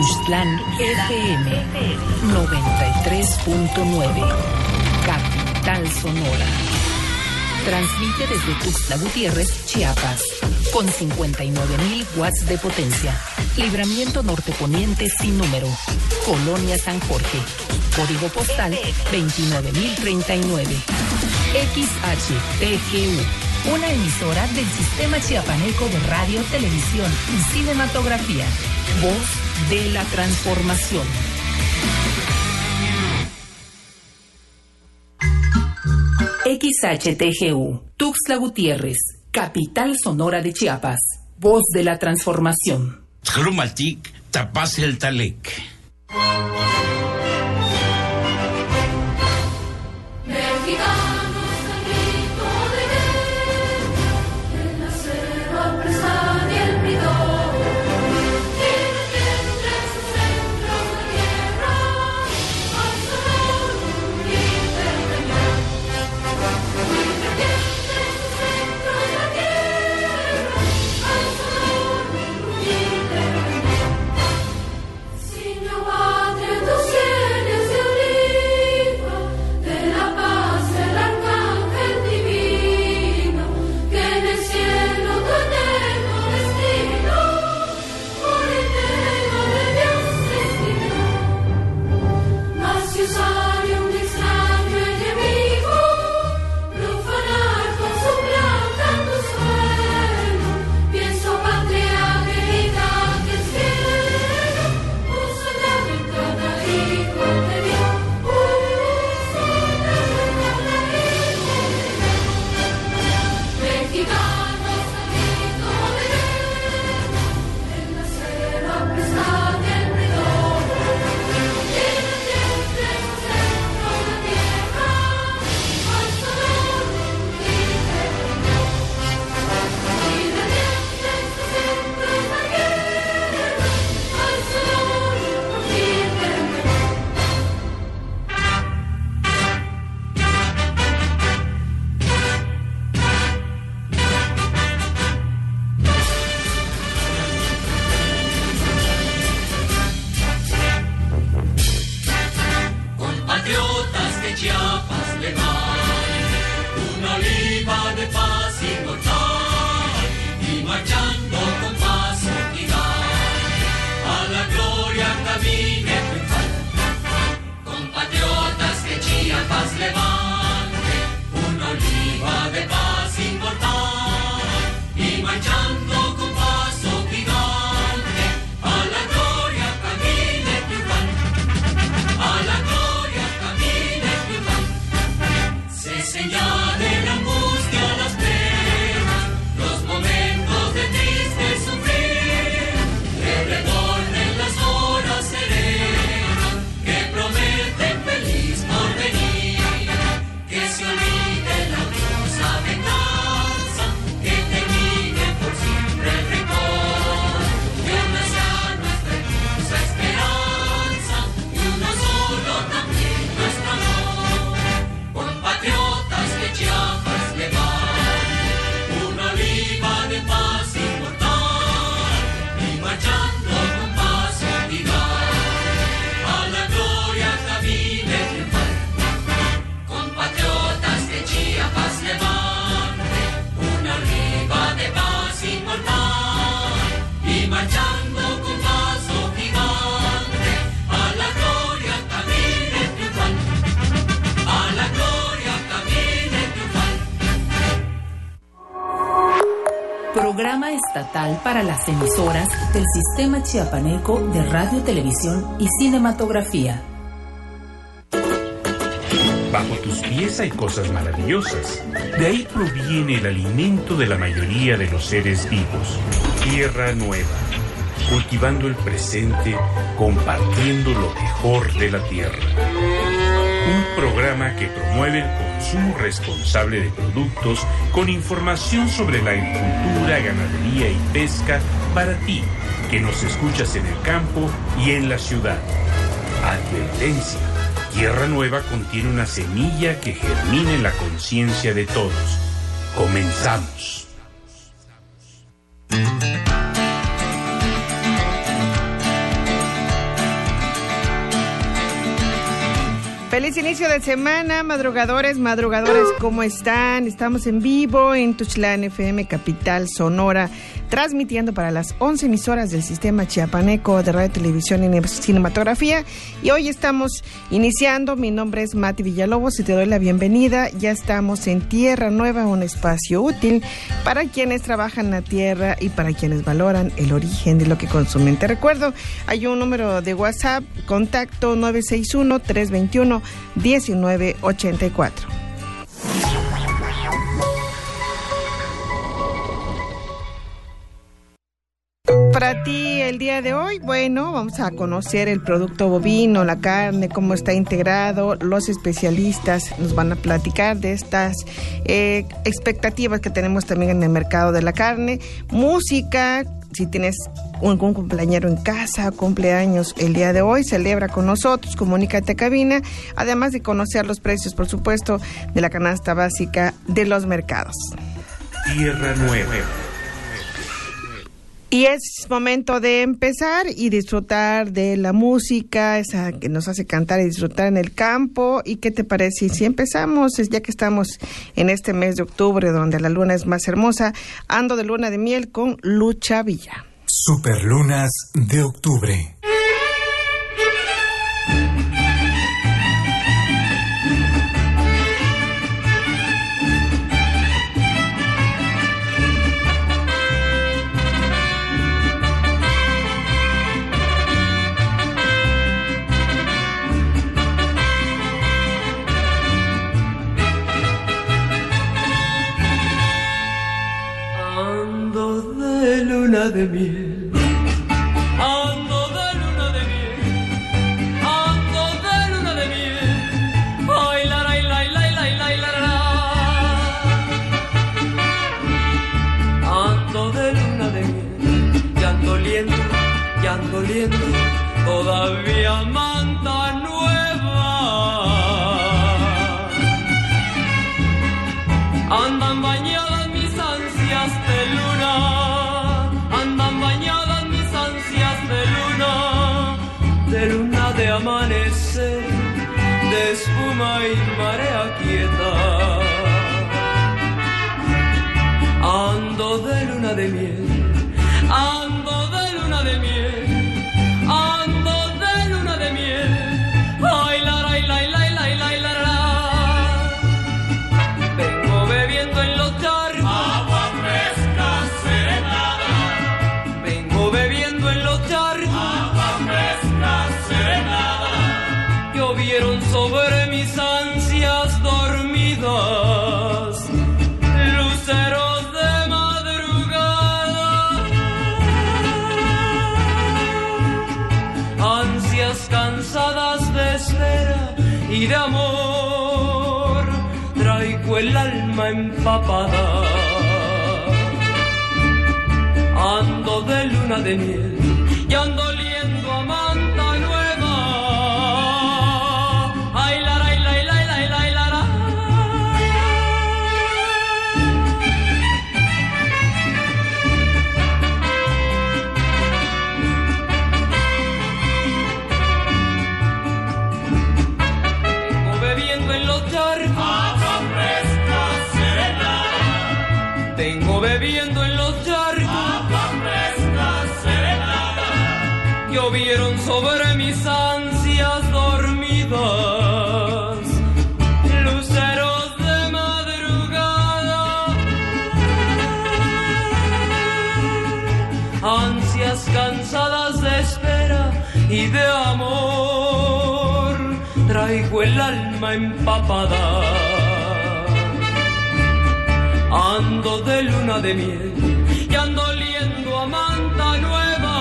Tuxtlan FM 93.9, Capital Sonora. Transmite desde Tuxtla Gutiérrez, Chiapas, con 59.000 watts de potencia. Libramiento Norte Poniente sin número. Colonia San Jorge. Código postal 29.039. XHTGU. Una emisora del Sistema Chiapaneco de Radio, Televisión y Cinematografía. Voz de la Transformación. XHTGU, Tuxtla Gutiérrez, Capital Sonora de Chiapas. Voz de la Transformación. Xlumaltic, Tapaz el Talec. Programa estatal para las emisoras del Sistema Chiapaneco de Radio, Televisión y Cinematografía. Bajo tus pies hay cosas maravillosas. De ahí proviene el alimento de la mayoría de los seres vivos. Tierra Nueva, cultivando el presente, compartiendo lo mejor de la tierra. Un programa que promueve el consumo responsable de productos con información sobre la agricultura, ganadería y pesca para ti, que nos escuchas en el campo y en la ciudad. Advertencia: Tierra Nueva contiene una semilla que germina en la conciencia de todos. Comenzamos. Feliz inicio de semana, madrugadores, ¿cómo están? Estamos en vivo en Tuxtlan FM, capital Sonora, transmitiendo para las 11 emisoras del sistema chiapaneco de radio, televisión y cinematografía. Y hoy estamos iniciando. Mi nombre es Mati Villalobos y te doy la bienvenida. Ya estamos en Tierra Nueva, un espacio útil para quienes trabajan la tierra y para quienes valoran el origen de lo que consumen. Te recuerdo, hay un número de WhatsApp, contacto 961-321-1984. Para ti el día de hoy, bueno, vamos a conocer el producto bovino, la carne, cómo está integrado. Los especialistas nos van a platicar de estas expectativas que tenemos también en el mercado de la carne. Música, si tienes algún cumpleañero en casa, cumpleaños el día de hoy, celebra con nosotros, comunícate a cabina, además de conocer los precios, por supuesto, de la canasta básica de los mercados. Tierra Nueva. Y es momento de empezar y disfrutar de la música, esa que nos hace cantar y disfrutar en el campo. ¿Y qué te parece si empezamos, ya que estamos en este mes de octubre, donde la luna es más hermosa? Ando de luna de miel con Lucha Villa. Superlunas de octubre. De miel, ando de luna de miel, ando de luna de miel, ay la la la la la la la la, ando de luna de miel, ya ando oliendo, todavía manta nueva, andan bañadas mis ansias de luna. De luna de amanecer, de espuma y marea quieta. Ando de luna de miel, ando de luna de miel, ando de luna de miel. Ay la la la la la la la la. Vengo bebiendo en los charcos agua fresca serenada. Vengo bebiendo en los charcos agua fresca serenada. Llovieron sobre mis ansias dormidas, luceros de madrugada, ansias cansadas de espera y de amor, traigo el alma empapada. Ando de luna de miel y ando oliendo a manta nueva. Ay la la la la la la la la. Vengo bebiendo en los charcos agua fresca serenada. Vengo bebiendo en los charcos agua fresca serenada. Llovieron sobre mis ansias dormidas, luceros de madrugada, ansias cansadas de espera y de amor, traigo el alma empapada. Ando de luna de miel y ando oliendo a manta nueva.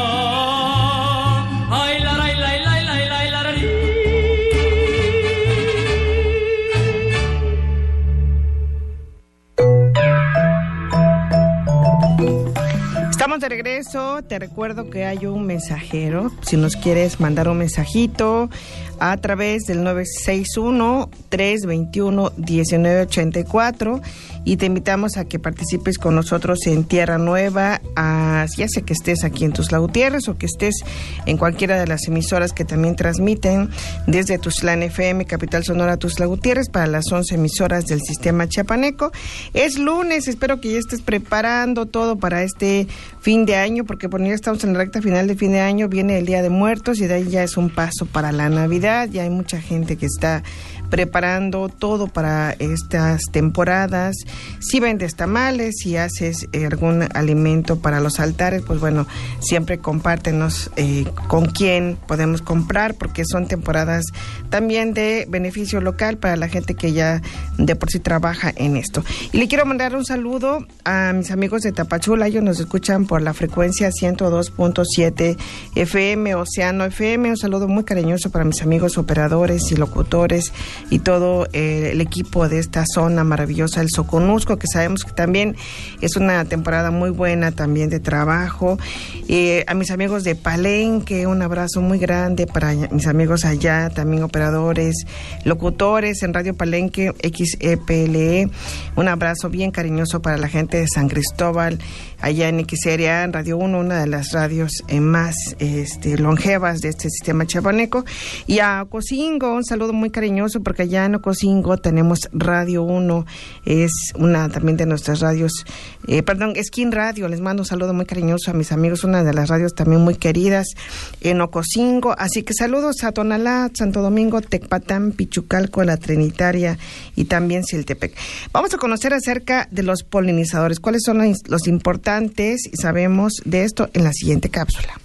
Ay la la la la la la la la. Estamos de regreso. Te recuerdo que hay un mensajero. Si nos quieres mandar un mensajito a través del 961-321-1984 y te invitamos a que participes con nosotros en Tierra Nueva, ya sea que estés aquí en Tuxtla Gutiérrez o que estés en cualquiera de las emisoras que también transmiten desde Tuxtlan FM, Capital Sonora, Tuxtla Gutiérrez, para las 11 emisoras del sistema chiapaneco. Es lunes, espero que ya estés preparando todo para este fin de año, porque por ya estamos en la recta final de fin de año, viene el Día de Muertos y de ahí ya es un paso para la Navidad. Ya hay mucha gente que está preparando todo para estas temporadas. Si vendes tamales, si haces algún alimento para los altares, pues bueno, siempre compártenos con quién podemos comprar, porque son temporadas también de beneficio local para la gente que ya de por sí trabaja en esto. Y le quiero mandar un saludo a mis amigos de Tapachula. Ellos nos escuchan por la frecuencia 102.7 FM, Océano FM. Un saludo muy cariñoso para mis amigos operadores y locutores y todo el equipo de esta zona maravillosa, el Soconusco, que sabemos que también es una temporada muy buena también de trabajo. A mis amigos de Palenque, un abrazo muy grande para mis amigos allá, también operadores, locutores en Radio Palenque, XEPLE. Un abrazo bien cariñoso para la gente de San Cristóbal, allá en XRA, en Radio 1, una de las radios más longevas de este sistema chiapaneco. Y a Ocosingo, un saludo muy cariñoso, porque allá en Ocosingo tenemos Radio 1, es una también de nuestras radios, Skin Radio. Les mando un saludo muy cariñoso a mis amigos, una de las radios también muy queridas en Ocosingo. Así que saludos a Tonalá, Santo Domingo, Tecpatán, Pichucalco, La Trinitaria y también Siltepec. Vamos a conocer acerca de los polinizadores, cuáles son los importantes, y sabemos de esto en la siguiente cápsula.